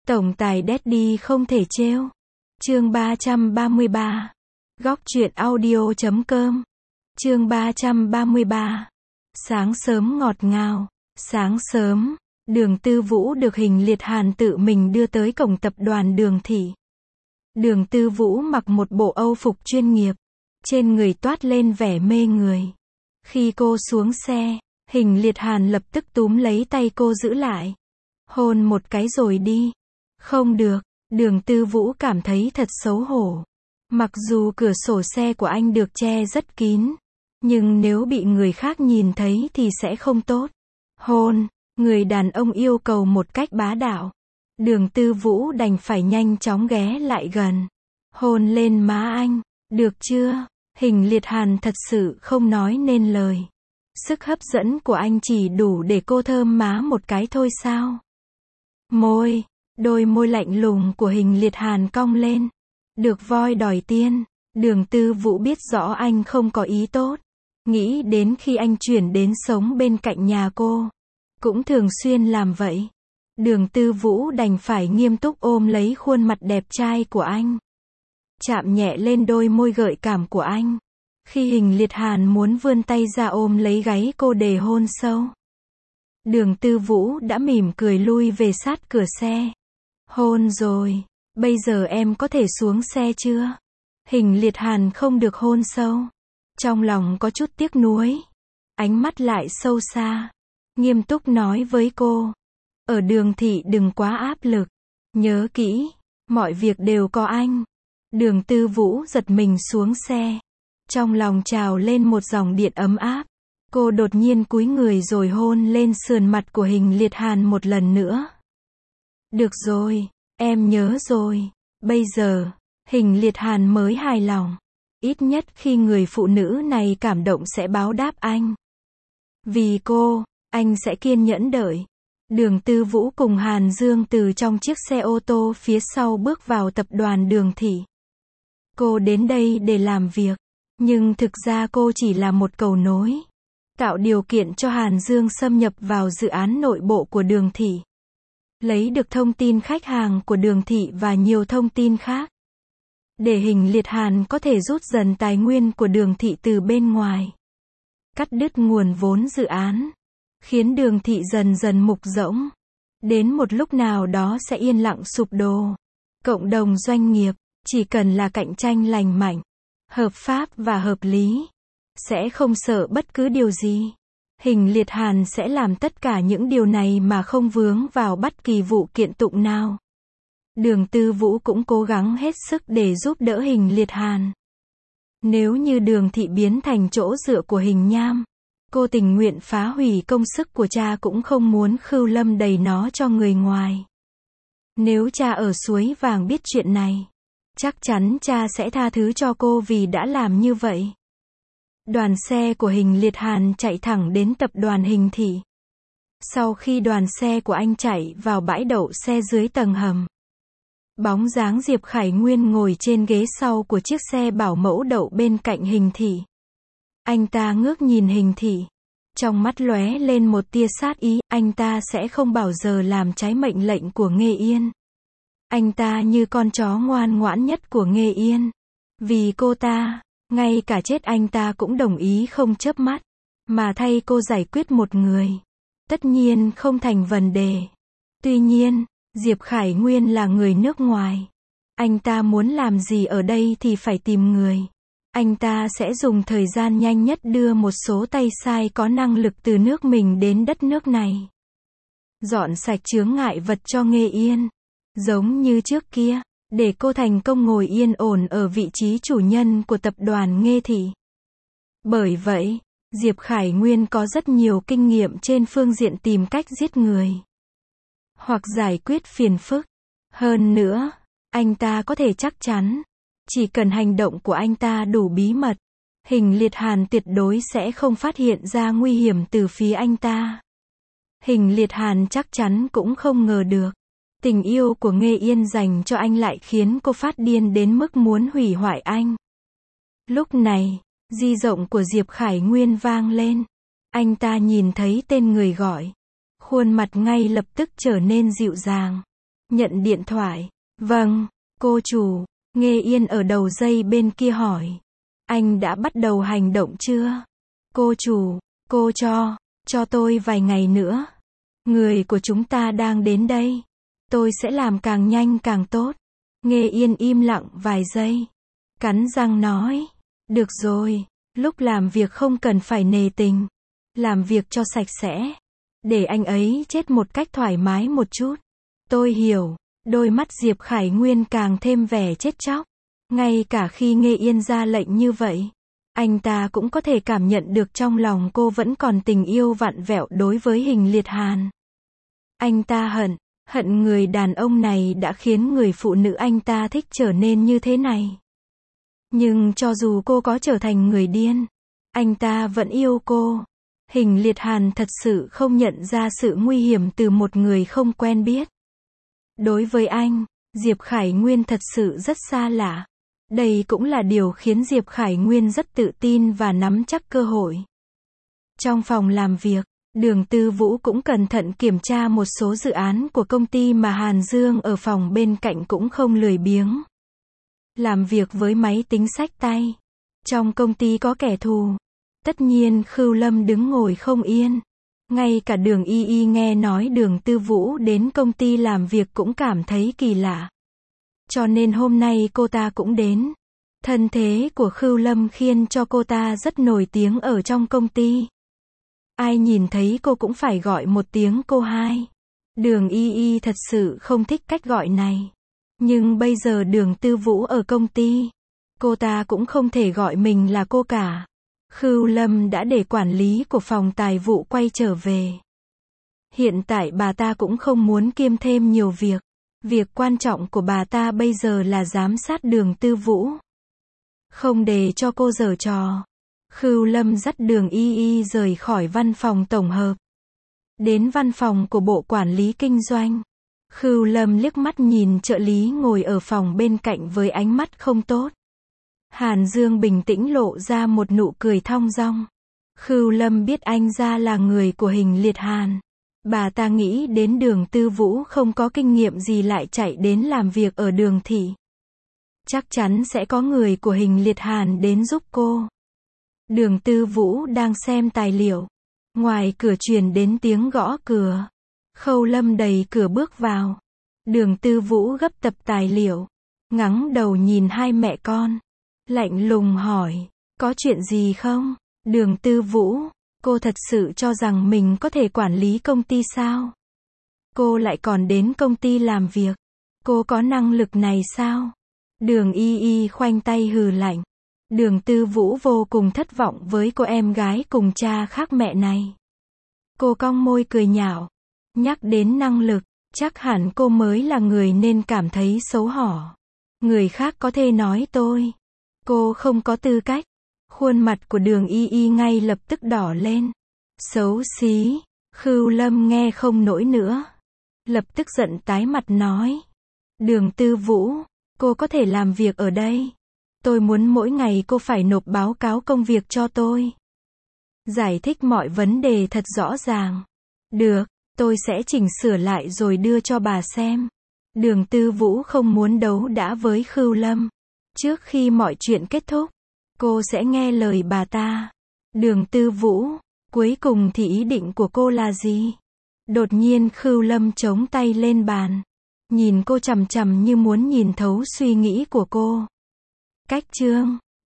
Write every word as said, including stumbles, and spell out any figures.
Tổng tài Daddy không thể trêu. Chương ba trăm ba mươi ba. Góc truyện audio chấm com. Chương ba trăm ba mươi ba. Sáng sớm ngọt ngào. Sáng sớm, Đường Tư Vũ được Hình Liệt Hàn tự mình đưa tới cổng tập đoàn Đường Thị. Đường Tư Vũ mặc một bộ âu phục chuyên nghiệp, trên người toát lên vẻ mê người. Khi cô xuống xe, Hình Liệt Hàn lập tức túm lấy tay cô giữ lại. Hôn một cái rồi đi. Không được, Đường Tư Vũ cảm thấy thật xấu hổ. Mặc dù cửa sổ xe của anh được che rất kín, nhưng nếu bị người khác nhìn thấy thì sẽ không tốt. Hôn, người đàn ông yêu cầu một cách bá đạo. Đường Tư Vũ đành phải nhanh chóng ghé lại gần. Hôn lên má anh, được chưa? Hình Liệt Hàn thật sự không nói nên lời. Sức hấp dẫn của anh chỉ đủ để cô thơm má một cái thôi sao? Môi, đôi môi lạnh lùng của Hình Liệt Hàn cong lên. Được voi đòi tiên, Đường Tư Vũ biết rõ anh không có ý tốt. Nghĩ đến khi anh chuyển đến sống bên cạnh nhà cô, cũng thường xuyên làm vậy. Đường Tư Vũ đành phải nghiêm túc ôm lấy khuôn mặt đẹp trai của anh. Chạm nhẹ lên đôi môi gợi cảm của anh. Khi Hình Liệt Hàn muốn vươn tay ra ôm lấy gáy cô để hôn sâu, Đường Tư Vũ đã mỉm cười lui về sát cửa xe. Hôn rồi, bây giờ em có thể xuống xe chưa? Hình Liệt Hàn không được hôn sâu. Trong lòng có chút tiếc nuối. Ánh mắt lại sâu xa. Nghiêm túc nói với cô. Ở Đường Thị đừng quá áp lực. Nhớ kỹ, mọi việc đều có anh. Đường Tư Vũ giật mình xuống xe. Trong lòng trào lên một dòng điện ấm áp. Cô đột nhiên cúi người rồi hôn lên sườn mặt của Hình Liệt Hàn một lần nữa. Được rồi, em nhớ rồi. Bây giờ, Hình Liệt Hàn mới hài lòng. Ít nhất khi người phụ nữ này cảm động sẽ báo đáp anh. Vì cô, anh sẽ kiên nhẫn đợi. Đường Tư Vũ cùng Hàn Dương từ trong chiếc xe ô tô phía sau bước vào tập đoàn Đường Thị. Cô đến đây để làm việc, nhưng thực ra cô chỉ là một cầu nối. Tạo điều kiện cho Hàn Dương xâm nhập vào dự án nội bộ của Đường Thị. Lấy được thông tin khách hàng của Đường Thị và nhiều thông tin khác. Để Hình Liệt Hàn có thể rút dần tài nguyên của Đường Thị từ bên ngoài. Cắt đứt nguồn vốn dự án. Khiến Đường Thị dần dần mục rỗng. Đến một lúc nào đó sẽ yên lặng sụp đổ. Cộng đồng doanh nghiệp, chỉ cần là cạnh tranh lành mạnh, hợp pháp và hợp lý, sẽ không sợ bất cứ điều gì. Hình Liệt Hàn sẽ làm tất cả những điều này mà không vướng vào bất kỳ vụ kiện tụng nào. Đường Tư Vũ cũng cố gắng hết sức để giúp đỡ Hình Liệt Hàn. Nếu như Đường Thị biến thành chỗ dựa của Hình Nham, cô tình nguyện phá hủy công sức của cha cũng không muốn Khưu Lâm đầy nó cho người ngoài. Nếu cha ở Suối Vàng biết chuyện này, chắc chắn cha sẽ tha thứ cho cô vì đã làm như vậy. Đoàn xe của Hình Liệt Hàn chạy thẳng đến tập đoàn Hình Thị. Sau khi đoàn xe của anh chạy vào bãi đậu xe dưới tầng hầm, bóng dáng Diệp Khải Nguyên ngồi trên ghế sau của chiếc xe bảo mẫu đậu bên cạnh Hình Thị. Anh ta ngước nhìn Hình Thị. Trong mắt lóe lên một tia sát ý, anh ta sẽ không bao giờ làm trái mệnh lệnh của Nghê Yên. Anh ta như con chó ngoan ngoãn nhất của Nghê Yên. Vì cô ta, ngay cả chết anh ta cũng đồng ý không chớp mắt, mà thay cô giải quyết một người. Tất nhiên không thành vấn đề. Tuy nhiên, Diệp Khải Nguyên là người nước ngoài. Anh ta muốn làm gì ở đây thì phải tìm người. Anh ta sẽ dùng thời gian nhanh nhất đưa một số tay sai có năng lực từ nước mình đến đất nước này. Dọn sạch chướng ngại vật cho Nghê Yên. Giống như trước kia, để cô thành công ngồi yên ổn ở vị trí chủ nhân của tập đoàn Nghê Thị. Bởi vậy, Diệp Khải Nguyên có rất nhiều kinh nghiệm trên phương diện tìm cách giết người. Hoặc giải quyết phiền phức. Hơn nữa, anh ta có thể chắc chắn, chỉ cần hành động của anh ta đủ bí mật, Hình Liệt Hàn tuyệt đối sẽ không phát hiện ra nguy hiểm từ phía anh ta. Hình Liệt Hàn chắc chắn cũng không ngờ được. Tình yêu của Nghê Yên dành cho anh lại khiến cô phát điên đến mức muốn hủy hoại anh. Lúc này, di động của Diệp Khải Nguyên vang lên. Anh ta nhìn thấy tên người gọi. Khuôn mặt ngay lập tức trở nên dịu dàng. Nhận điện thoại. Vâng, cô chủ. Nghê Yên ở đầu dây bên kia hỏi. Anh đã bắt đầu hành động chưa? Cô chủ, cô cho, cho tôi vài ngày nữa. Người của chúng ta đang đến đây. Tôi sẽ làm càng nhanh càng tốt. Nghê Yên im lặng vài giây. Cắn răng nói. Được rồi, lúc làm việc không cần phải nề tình. Làm việc cho sạch sẽ. Để anh ấy chết một cách thoải mái một chút. Tôi hiểu. Đôi mắt Diệp Khải Nguyên càng thêm vẻ chết chóc. Ngay cả khi Nghê Yên ra lệnh như vậy, anh ta cũng có thể cảm nhận được trong lòng cô vẫn còn tình yêu vặn vẹo đối với Hình Liệt Hàn. Anh ta hận, hận người đàn ông này đã khiến người phụ nữ anh ta thích trở nên như thế này. Nhưng cho dù cô có trở thành người điên, anh ta vẫn yêu cô. Hình Liệt Hàn thật sự không nhận ra sự nguy hiểm từ một người không quen biết. Đối với anh, Diệp Khải Nguyên thật sự rất xa lạ. Đây cũng là điều khiến Diệp Khải Nguyên rất tự tin và nắm chắc cơ hội. Trong phòng làm việc, Đường Tư Vũ cũng cẩn thận kiểm tra một số dự án của công ty mà Hàn Dương ở phòng bên cạnh cũng không lười biếng. Làm việc với máy tính xách tay. Trong công ty có kẻ thù. Tất nhiên Khưu Lâm đứng ngồi không yên. Ngay cả Đường Y Y nghe nói Đường Tư Vũ đến công ty làm việc cũng cảm thấy kỳ lạ. Cho nên hôm nay cô ta cũng đến. Thân thế của Khưu Lâm khiến cho cô ta rất nổi tiếng ở trong công ty. Ai nhìn thấy cô cũng phải gọi một tiếng cô hai. Đường Y Y thật sự không thích cách gọi này. Nhưng bây giờ Đường Tư Vũ ở công ty, cô ta cũng không thể gọi mình là cô cả. Khưu Lâm đã để quản lý của phòng tài vụ quay trở về. Hiện tại bà ta cũng không muốn kiêm thêm nhiều việc. Việc quan trọng của bà ta bây giờ là giám sát Đường Tư Vũ. Không để cho cô giở trò. Khưu Lâm dắt Đường Y Y rời khỏi văn phòng tổng hợp. Đến văn phòng của bộ quản lý kinh doanh. Khưu Lâm liếc mắt nhìn trợ lý ngồi ở phòng bên cạnh với ánh mắt không tốt. Hàn Dương bình tĩnh lộ ra một nụ cười thong dong. Khưu Lâm biết anh ra là người của Hình Liệt Hàn. Bà ta nghĩ đến Đường Tư Vũ không có kinh nghiệm gì lại chạy đến làm việc ở Đường thị. Chắc chắn sẽ có người của Hình Liệt Hàn đến giúp cô. Đường Tư Vũ đang xem tài liệu. Ngoài cửa truyền đến tiếng gõ cửa. Khâu Lâm đẩy cửa bước vào. Đường Tư Vũ gấp tập tài liệu. Ngẩng đầu nhìn hai mẹ con. Lạnh lùng hỏi, có chuyện gì không? Đường Tư Vũ, cô thật sự cho rằng mình có thể quản lý công ty sao? Cô lại còn đến công ty làm việc. Cô có năng lực này sao? Đường Y Y khoanh tay hừ lạnh. Đường Tư Vũ vô cùng thất vọng với cô em gái cùng cha khác mẹ này. Cô cong môi cười nhạo. Nhắc đến năng lực, chắc hẳn cô mới là người nên cảm thấy xấu hổ. Người khác có thể nói tôi. Cô không có tư cách. Khuôn mặt của Đường Y Y ngay lập tức đỏ lên. Xấu xí. Khưu Lâm nghe không nổi nữa. Lập tức giận tái mặt nói. Đường Tư Vũ, cô có thể làm việc ở đây. Tôi muốn mỗi ngày cô phải nộp báo cáo công việc cho tôi. Giải thích mọi vấn đề thật rõ ràng. Được, tôi sẽ chỉnh sửa lại rồi đưa cho bà xem. Đường Tư Vũ không muốn đấu đá với Khưu Lâm. Trước khi mọi chuyện kết thúc, cô sẽ nghe lời bà ta. Đường Tư Vũ, cuối cùng thì ý định của cô là gì? Đột nhiên Khưu Lâm chống tay lên bàn. Nhìn cô chằm chằm như muốn nhìn thấu suy nghĩ của cô. Cách chương